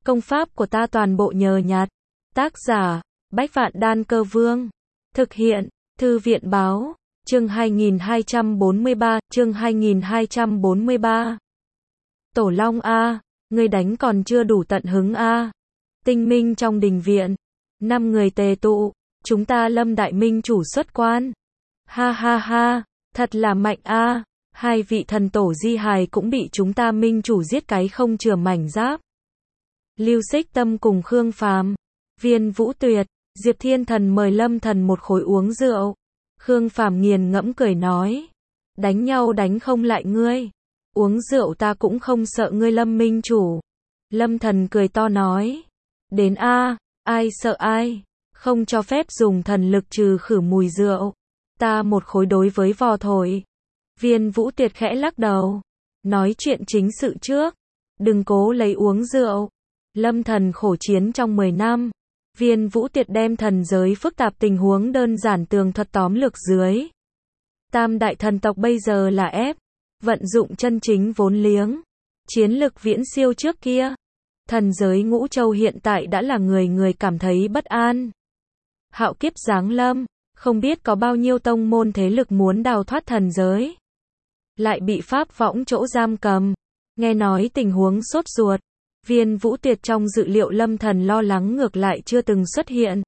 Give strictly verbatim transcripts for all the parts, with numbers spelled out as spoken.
Công pháp của ta toàn bộ nhờ nhặt. Tác giả, Bách Vạn Đan Cơ Vương. Thực hiện, Thư viện Báo. Chương hai nghìn hai trăm bốn mươi ba, chương hai nghìn hai trăm bốn mươi ba. Tổ Long a, ngươi đánh còn chưa đủ tận hứng a. Tinh minh trong đình viện. Năm người tề tụ, chúng ta Lâm Đại Minh chủ xuất quan. Ha ha ha, thật là mạnh a. Hai vị thần tổ di hài cũng bị chúng ta minh chủ giết cái không chừa mảnh giáp. Lưu Xích Tâm cùng Khương Phàm, Viên Vũ Tuyệt, Diệp Thiên Thần mời Lâm Thần một khối uống rượu. Khương Phàm nghiền ngẫm cười nói, đánh nhau đánh không lại ngươi, uống rượu ta cũng không sợ ngươi Lâm minh chủ. Lâm Thần cười to nói, đến a, ai sợ ai, không cho phép dùng thần lực trừ khử mùi rượu, ta một khối đối với vò thổi. Viên Vũ Tuyệt khẽ lắc đầu, nói chuyện chính sự trước, đừng cố lấy uống rượu. Lâm Thần khổ chiến trong mười năm, Viên Vũ Tuyệt đem thần giới phức tạp tình huống đơn giản tường thuật tóm lược dưới. Tam đại thần tộc bây giờ là ép, vận dụng chân chính vốn liếng, chiến lực viễn siêu trước kia. Thần giới ngũ châu hiện tại đã là người người cảm thấy bất an. Hạo kiếp giáng lâm, không biết có bao nhiêu tông môn thế lực muốn đào thoát thần giới, lại bị pháp võng chỗ giam cầm. Nghe nói tình huống sốt ruột, Viên Vũ Tuyệt trong dự liệu Lâm Thần lo lắng ngược lại chưa từng xuất hiện.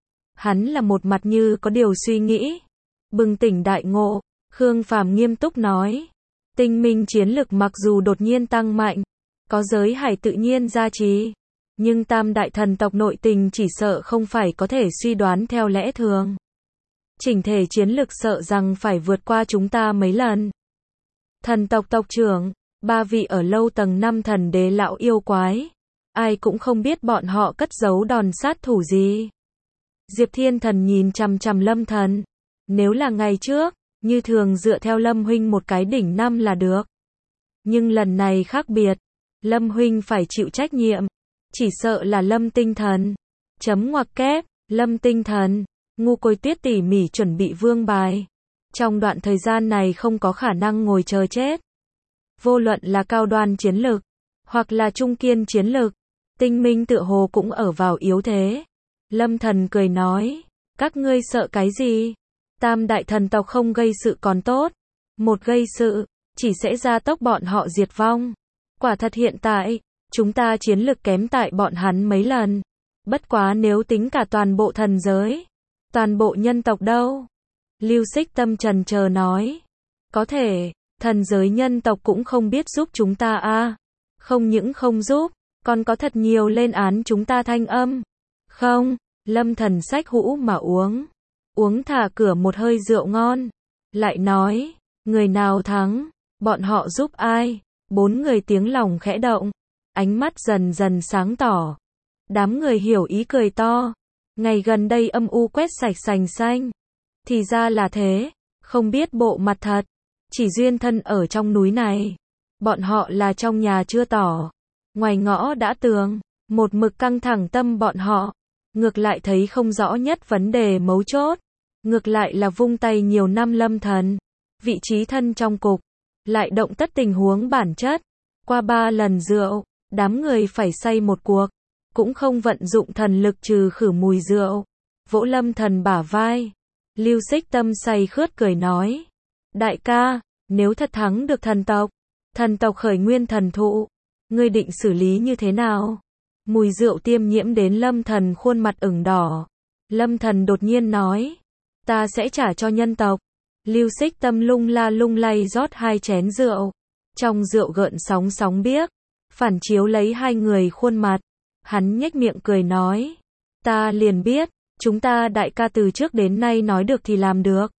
Hắn là một mặt như có điều suy nghĩ, bừng tỉnh đại ngộ. Khương Phàm nghiêm túc nói, tinh minh chiến lực mặc dù đột nhiên tăng mạnh, có giới hải tự nhiên gia trì, nhưng tam đại thần tộc nội tình chỉ sợ không phải có thể suy đoán theo lẽ thường. Chỉnh thể chiến lực sợ rằng phải vượt qua chúng ta mấy lần. Thần tộc tộc trưởng, ba vị ở lâu tầng năm thần đế lão yêu quái, ai cũng không biết bọn họ cất giấu đòn sát thủ gì. Diệp Thiên Thần nhìn chằm chằm Lâm Thần, nếu là ngày trước, như thường dựa theo Lâm huynh một cái đỉnh năm là được. Nhưng lần này khác biệt, Lâm huynh phải chịu trách nhiệm, chỉ sợ là Lâm Tinh Thần. Chấm ngoặc kép, Lâm Tinh Thần, Ngu Côi Tuyết tỉ mỉ chuẩn bị vương bài. Trong đoạn thời gian này không có khả năng ngồi chờ chết. Vô luận là cao đoan chiến lực, hoặc là trung kiên chiến lực, tinh minh tựa hồ cũng ở vào yếu thế. Lâm Thần cười nói, các ngươi sợ cái gì? Tam đại thần tộc không gây sự còn tốt, một gây sự, chỉ sẽ gia tốc bọn họ diệt vong. Quả thật hiện tại, chúng ta chiến lực kém tại bọn hắn mấy lần. Bất quá nếu tính cả toàn bộ thần giới, toàn bộ nhân tộc đâu? Lưu Xích Tâm trần chờ nói, có thể, thần giới nhân tộc cũng không biết giúp chúng ta a. Không những không giúp, còn có thật nhiều lên án chúng ta thanh âm. Không, Lâm Thần xách hũ mà uống. Uống thả cửa một hơi rượu ngon. Lại nói, người nào thắng, bọn họ giúp ai? Bốn người tiếng lòng khẽ động, ánh mắt dần dần sáng tỏ. Đám người hiểu ý cười to. Ngày gần đây âm u quét sạch sành xanh. Thì ra là thế, không biết bộ mặt thật. Chỉ duyên thân ở trong núi này. Bọn họ là trong nhà chưa tỏ. Ngoài ngõ đã tường, một mực căng thẳng tâm bọn họ. Ngược lại thấy không rõ nhất vấn đề mấu chốt. Ngược lại là vung tay nhiều năm Lâm Thần. Vị trí thân trong cục. Lại động tất tình huống bản chất. Qua ba lần rượu, đám người phải say một cuộc. Cũng không vận dụng thần lực trừ khử mùi rượu. Vỗ Lâm Thần bả vai. Lưu Xích Tâm say khướt cười nói. Đại ca, nếu thật thắng được thần tộc, thần tộc khởi nguyên thần thụ, ngươi định xử lý như thế nào? Mùi rượu tiêm nhiễm đến Lâm Thần khuôn mặt ửng đỏ. Lâm Thần đột nhiên nói, ta sẽ trả cho nhân tộc. Lưu Xích Tâm lung la lung lay rót hai chén rượu. Trong rượu gợn sóng sóng biếc, phản chiếu lấy hai người khuôn mặt. Hắn nhếch miệng cười nói, ta liền biết, chúng ta đại ca từ trước đến nay nói được thì làm được.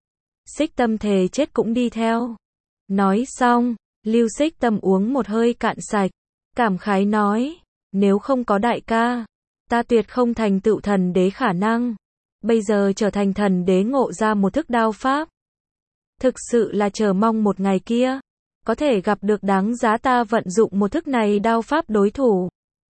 Xích Tâm thề chết cũng đi theo. Nói xong, Lưu Xích Tâm uống một hơi cạn sạch, cảm khái nói, nếu không có đại ca, ta tuyệt không thành tựu thần đế khả năng. Bây giờ trở thành thần đế ngộ ra một thức đao pháp. Thực sự là chờ mong một ngày kia, có thể gặp được đáng giá ta vận dụng một thức này đao pháp đối thủ.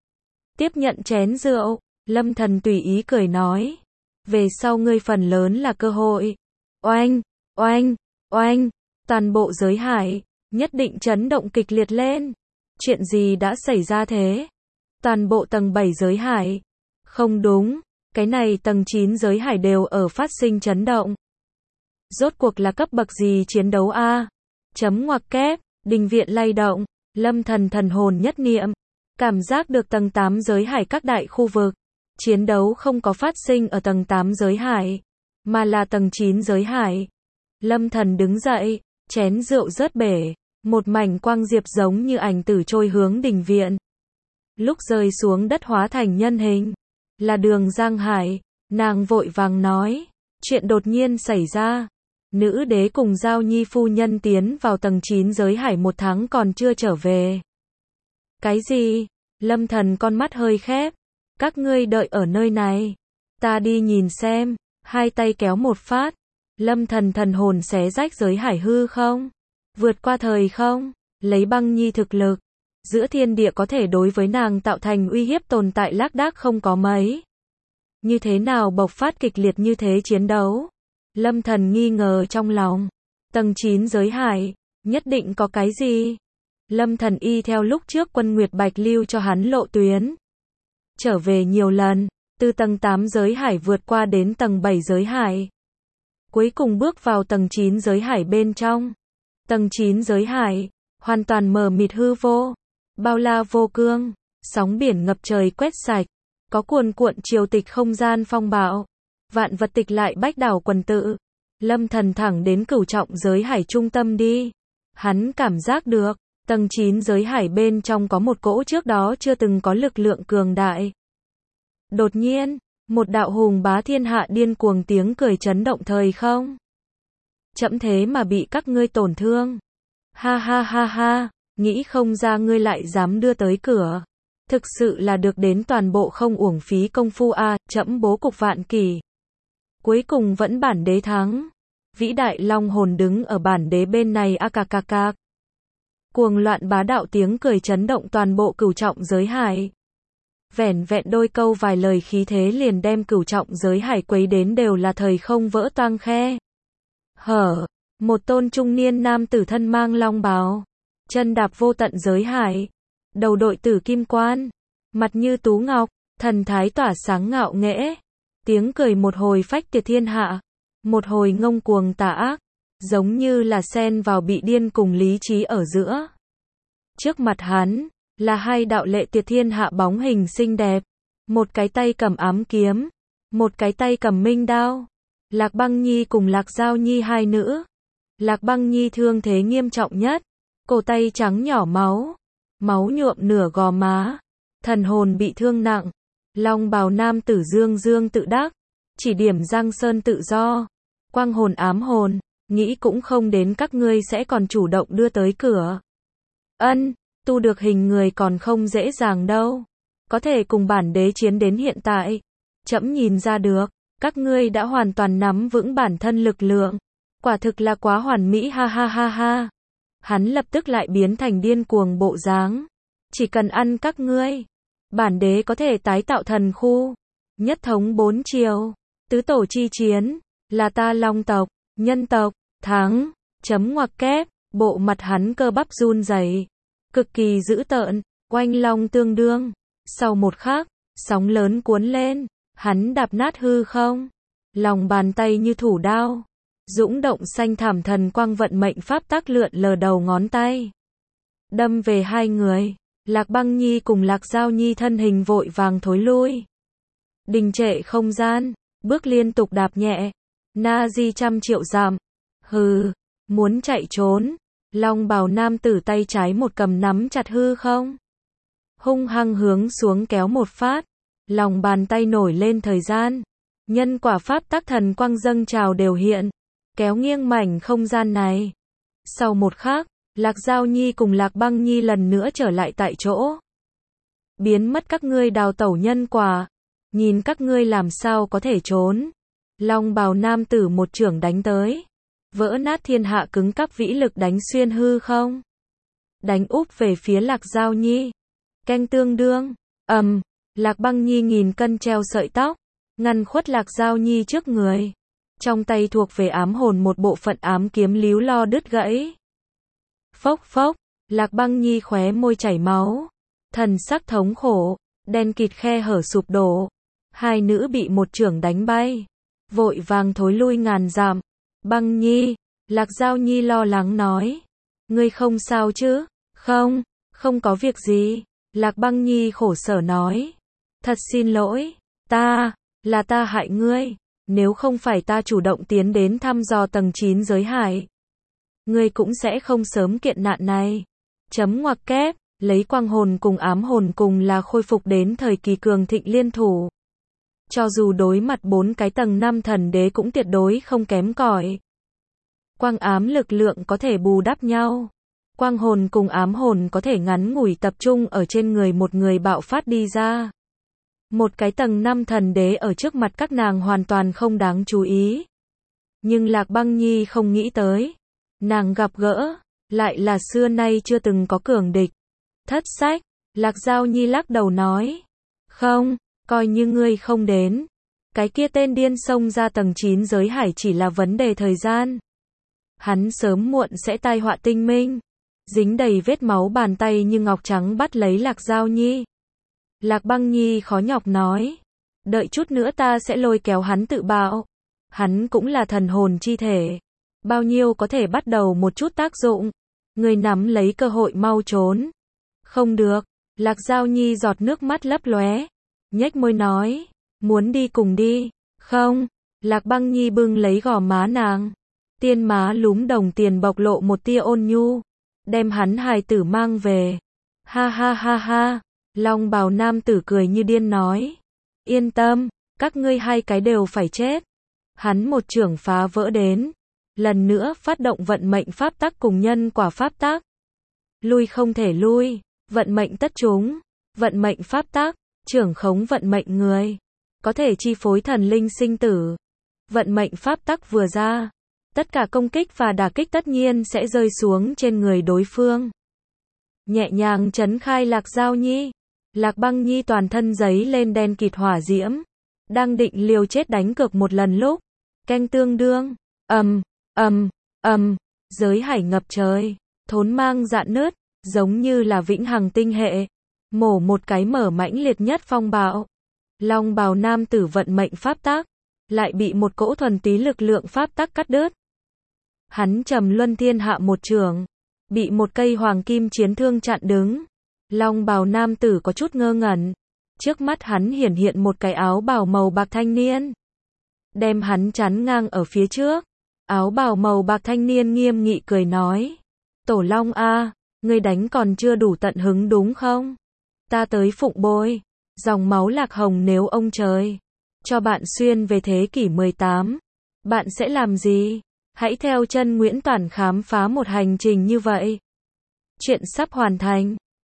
Tiếp nhận chén rượu, Lâm Thần tùy ý cười nói, về sau ngươi phần lớn là cơ hội. Oanh, oanh, oanh, toàn bộ giới hải, nhất định chấn động kịch liệt lên. Chuyện gì đã xảy ra thế? Toàn bộ tầng bảy giới hải. Không đúng, cái này tầng chín giới hải đều ở phát sinh chấn động. Rốt cuộc là cấp bậc gì chiến đấu a? Chấm ngoặc kép, đình viện lay động, Lâm Thần thần hồn nhất niệm, cảm giác được tầng tám giới hải các đại khu vực. Chiến đấu không có phát sinh ở tầng tám giới hải, mà là tầng chín giới hải. Lâm Thần đứng dậy, chén rượu rớt bể, một mảnh quang diệp giống như ảnh tử trôi hướng đình viện. Lúc rơi xuống đất hóa thành nhân hình, là Đường Giang Hải, nàng vội vàng nói, chuyện đột nhiên xảy ra. Nữ đế cùng Giao Nhi phu nhân tiến vào tầng chín giới hải một tháng còn chưa trở về. Cái gì? Lâm Thần con mắt hơi khép. Các ngươi đợi ở nơi này. Ta đi nhìn xem. Hai tay kéo một phát. Lâm Thần thần hồn xé rách giới hải hư không? Vượt qua thời không? Lấy Băng Nhi thực lực. Giữa thiên địa có thể đối với nàng tạo thành uy hiếp tồn tại lác đác không có mấy. Như thế nào bộc phát kịch liệt như thế chiến đấu? Lâm Thần nghi ngờ trong lòng. Tầng chín giới hải, nhất định có cái gì? Lâm Thần y theo lúc trước Quân Nguyệt Bạch lưu cho hắn lộ tuyến. Trở về nhiều lần, từ tầng tám giới hải vượt qua đến tầng bảy giới hải. Cuối cùng bước vào tầng chín giới hải bên trong. Tầng chín giới hải, hoàn toàn mờ mịt hư vô, bao la vô cương, sóng biển ngập trời quét sạch, có cuồn cuộn triều tịch không gian phong bạo. Vạn vật tịch lại bách đảo quần tự. Lâm Thần thẳng đến cửu trọng giới hải trung tâm đi. Hắn cảm giác được, tầng chín giới hải bên trong có một cỗ trước đó chưa từng có lực lượng cường đại. Đột nhiên, một đạo hùng bá thiên hạ điên cuồng tiếng cười chấn động thời không. Chậm thế mà bị các ngươi tổn thương. Ha ha ha ha, nghĩ không ra ngươi lại dám đưa tới cửa. Thực sự là được đến toàn bộ không uổng phí công phu a, à, chậm bố cục vạn kỳ. Cuối cùng vẫn bản đế thắng. Vĩ đại long hồn đứng ở bản đế bên này a cạc cạc cạc. Cuồng loạn bá đạo tiếng cười chấn động toàn bộ cửu trọng giới hải. Vẻn vẹn đôi câu vài lời khí thế liền đem cửu trọng giới hải quấy đến đều là thời không vỡ toang khe. Hở, một tôn trung niên nam tử thân mang long bào, chân đạp vô tận giới hải, đầu đội tử kim quan, mặt như tú ngọc, thần thái tỏa sáng ngạo nghễ. Tiếng cười một hồi phách tiệt thiên hạ, một hồi ngông cuồng tà ác, giống như là xen vào bị điên cùng lý trí ở giữa. Trước mặt hắn, là hai đạo lệ tiệt thiên hạ bóng hình xinh đẹp, một cái tay cầm ám kiếm, một cái tay cầm minh đao. Lạc Băng Nhi cùng Lạc Giao Nhi hai nữ. Lạc Băng Nhi thương thế nghiêm trọng nhất, cổ tay trắng nhỏ máu, máu nhuộm nửa gò má, thần hồn bị thương nặng. Long bào nam tử dương dương tự đắc, chỉ điểm Giang Sơn tự do, quang hồn ám hồn, nghĩ cũng không đến các ngươi sẽ còn chủ động đưa tới cửa. Ân, tu được hình người còn không dễ dàng đâu, có thể cùng bản đế chiến đến hiện tại, trẫm nhìn ra được, các ngươi đã hoàn toàn nắm vững bản thân lực lượng, quả thực là quá hoàn mỹ ha ha ha ha. Hắn lập tức lại biến thành điên cuồng bộ dáng, chỉ cần ăn các ngươi, bản đế có thể tái tạo thần khu, nhất thống bốn triều, tứ tổ chi chiến, là ta long tộc, nhân tộc, thắng, chấm ngoặc kép, bộ mặt hắn cơ bắp run rẩy, cực kỳ dữ tợn, oanh long tương đương. Sau một khắc, sóng lớn cuốn lên, hắn đạp nát hư không, lòng bàn tay như thủ đao, dũng động xanh thảm thần quang vận mệnh pháp tác lượn lờ đầu ngón tay, đâm về hai người. Lạc Băng Nhi cùng Lạc Giao Nhi thân hình vội vàng thối lui, đình trệ không gian, bước liên tục đạp nhẹ, na di trăm triệu dặm. Hừ, muốn chạy trốn. Long bào nam tử tay trái một cầm nắm chặt hư không, hung hăng hướng xuống kéo một phát, lòng bàn tay nổi lên thời gian, nhân quả pháp tắc thần quang dâng trào đều hiện, kéo nghiêng mảnh không gian này. Sau một khắc, Lạc Giao Nhi cùng Lạc Băng Nhi lần nữa trở lại tại chỗ. Biến mất các ngươi đào tẩu nhân quả, nhìn các ngươi làm sao có thể trốn. Long bào nam tử một chưởng đánh tới, vỡ nát thiên hạ cứng cắp vĩ lực đánh xuyên hư không, đánh úp về phía Lạc Giao Nhi. Canh tương đương, ầm, um, Lạc Băng Nhi nghìn cân treo sợi tóc, ngăn khuất Lạc Giao Nhi trước người. Trong tay thuộc về ám hồn một bộ phận ám kiếm líu lo đứt gãy. Phốc phốc, Lạc Băng Nhi khóe môi chảy máu, thần sắc thống khổ, đen kịt khe hở sụp đổ. Hai nữ bị một chưởng đánh bay, vội vàng thối lui ngàn dặm. Băng Nhi, Lạc Giao Nhi lo lắng nói. Ngươi không sao chứ? Không, không có việc gì. Lạc Băng Nhi khổ sở nói. Thật xin lỗi, ta, là ta hại ngươi. Nếu không phải ta chủ động tiến đến thăm dò tầng chín giới hải, ngươi cũng sẽ không sớm kiện nạn này. Chấm ngoặc kép, lấy quang hồn cùng ám hồn cùng là khôi phục đến thời kỳ cường thịnh liên thủ. Cho dù đối mặt bốn cái tầng năm thần đế cũng tuyệt đối không kém cỏi. Quang ám lực lượng có thể bù đắp nhau. Quang hồn cùng ám hồn có thể ngắn ngủi tập trung ở trên người một người bạo phát đi ra. Một cái tầng năm thần đế ở trước mặt các nàng hoàn toàn không đáng chú ý. Nhưng Lạc Băng Nhi không nghĩ tới. Nàng gặp gỡ, lại là xưa nay chưa từng có cường địch. Thất sách, Lạc Giao Nhi lắc đầu nói. Không, coi như ngươi không đến. Cái kia tên điên xông ra tầng chín giới hải chỉ là vấn đề thời gian. Hắn sớm muộn sẽ tai họa tinh minh. Dính đầy vết máu bàn tay như ngọc trắng bắt lấy Lạc Giao Nhi. Lạc Băng Nhi khó nhọc nói. Đợi chút nữa ta sẽ lôi kéo hắn tự bạo. Hắn cũng là thần hồn chi thể. Bao nhiêu có thể bắt đầu một chút tác dụng. Người nắm lấy cơ hội mau trốn. Không được. Lạc Giao Nhi giọt nước mắt lấp lóe. Nhếch môi nói. Muốn đi cùng đi. Không. Lạc Băng Nhi bưng lấy gò má nàng. Tiên má lúm đồng tiền bộc lộ một tia ôn nhu. Đem hắn hài tử mang về. Ha ha ha ha. Long bào nam tử cười như điên nói. Yên tâm, các ngươi hai cái đều phải chết. Hắn một chưởng phá vỡ đến. Lần nữa phát động vận mệnh pháp tắc cùng nhân quả pháp tắc. Lui không thể lui. Vận mệnh tất chúng. Vận mệnh pháp tắc. Trưởng khống vận mệnh người. Có thể chi phối thần linh sinh tử. Vận mệnh pháp tắc vừa ra. Tất cả công kích và đả kích tất nhiên sẽ rơi xuống trên người đối phương. Nhẹ nhàng trấn khai Lạc Giao Nhi. Lạc Băng Nhi toàn thân giấy lên đen kịt hỏa diễm. Đang định liều chết đánh cược một lần lúc. Canh tương đương. Ầm, ầm, ầm. Giới hải ngập trời. Thốn mang dạn nứt. Giống như là vĩnh hằng tinh hệ. Mổ một cái mở mãnh liệt nhất phong bạo. Long bào nam tử vận mệnh pháp tắc. Lại bị một cỗ thuần túy lực lượng pháp tắc cắt đứt. Hắn trầm luân thiên hạ một trường. Bị một cây hoàng kim chiến thương chặn đứng. Long bào nam tử có chút ngơ ngẩn. Trước mắt hắn hiển hiện một cái áo bào màu bạc thanh niên. Đem hắn chắn ngang ở phía trước. Áo bào màu bạc thanh niên nghiêm nghị cười nói. Tổ Long a, ngươi đánh còn chưa đủ tận hứng đúng không? Ta tới phụng bồi. Dòng máu Lạc Hồng nếu ông trời cho bạn xuyên về thế kỷ mười tám. Bạn sẽ làm gì? Hãy theo chân Nguyễn Toản khám phá một hành trình như vậy. Chuyện sắp hoàn thành.